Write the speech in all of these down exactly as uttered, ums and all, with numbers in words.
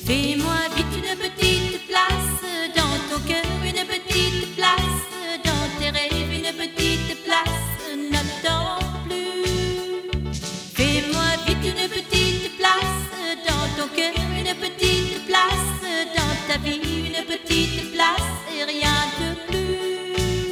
Fais-moi vite une petite place dans ton cœur, une petite place dans tes rêves, une petite place, n'attends plus. Fais-moi vite une petite place dans ton cœur, une petite place dans ta vie, une petite place et rien de plus.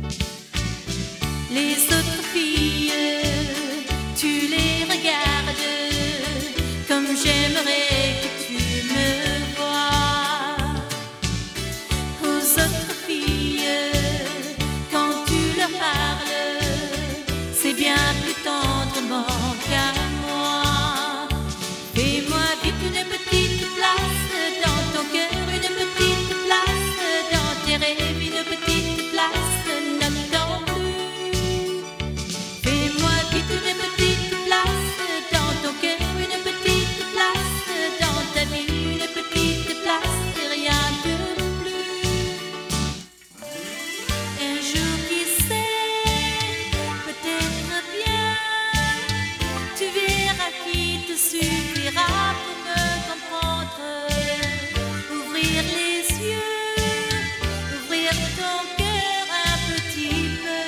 Les autres filles, tu les regardes comme j'aimerais que tu me vois. Aux autres filles, quand tu leur parles, c'est bien plus tendrement qu'à moi. Fais-moi vite une petite place dans ton cœur, une petite place dans tes rêves, une petite place, n'attends plus. Fais-moi vite une petite place dans ton cœur, une petite place dans ta vie, une petite place et rien de plus. Un jour qui sait, peut-être bien, tu verras qu'il te suffira pour me comprendre. Ouvrir les yeux, ouvrir ton cœur un petit peu.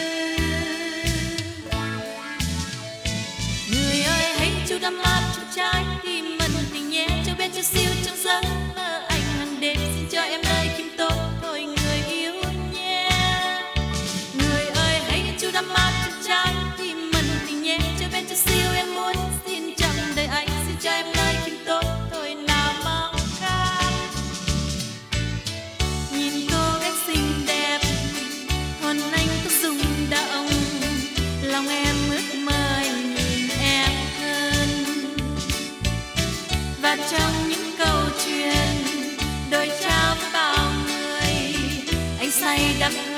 Người ơi hãy cho đắm mát trong trái tim mình thì nhé, cho bên cho siêu trong giấc mơ anh hàng đêm xin cho em lời kim tốt thôi người yêu nhé. Người ơi hãy cho đắm mát trong trái tim mình thì nhé, cho bên cho siêu em muốn xin trong đời anh xin cho em lời kim tốt thôi nào mong khát. Nhìn cô gái xinh đẹp, hồn anh có rung động, lòng em ước mơ nhìn em hơn. Và trong những câu chuyện đôi trao với bao người, anh say đắm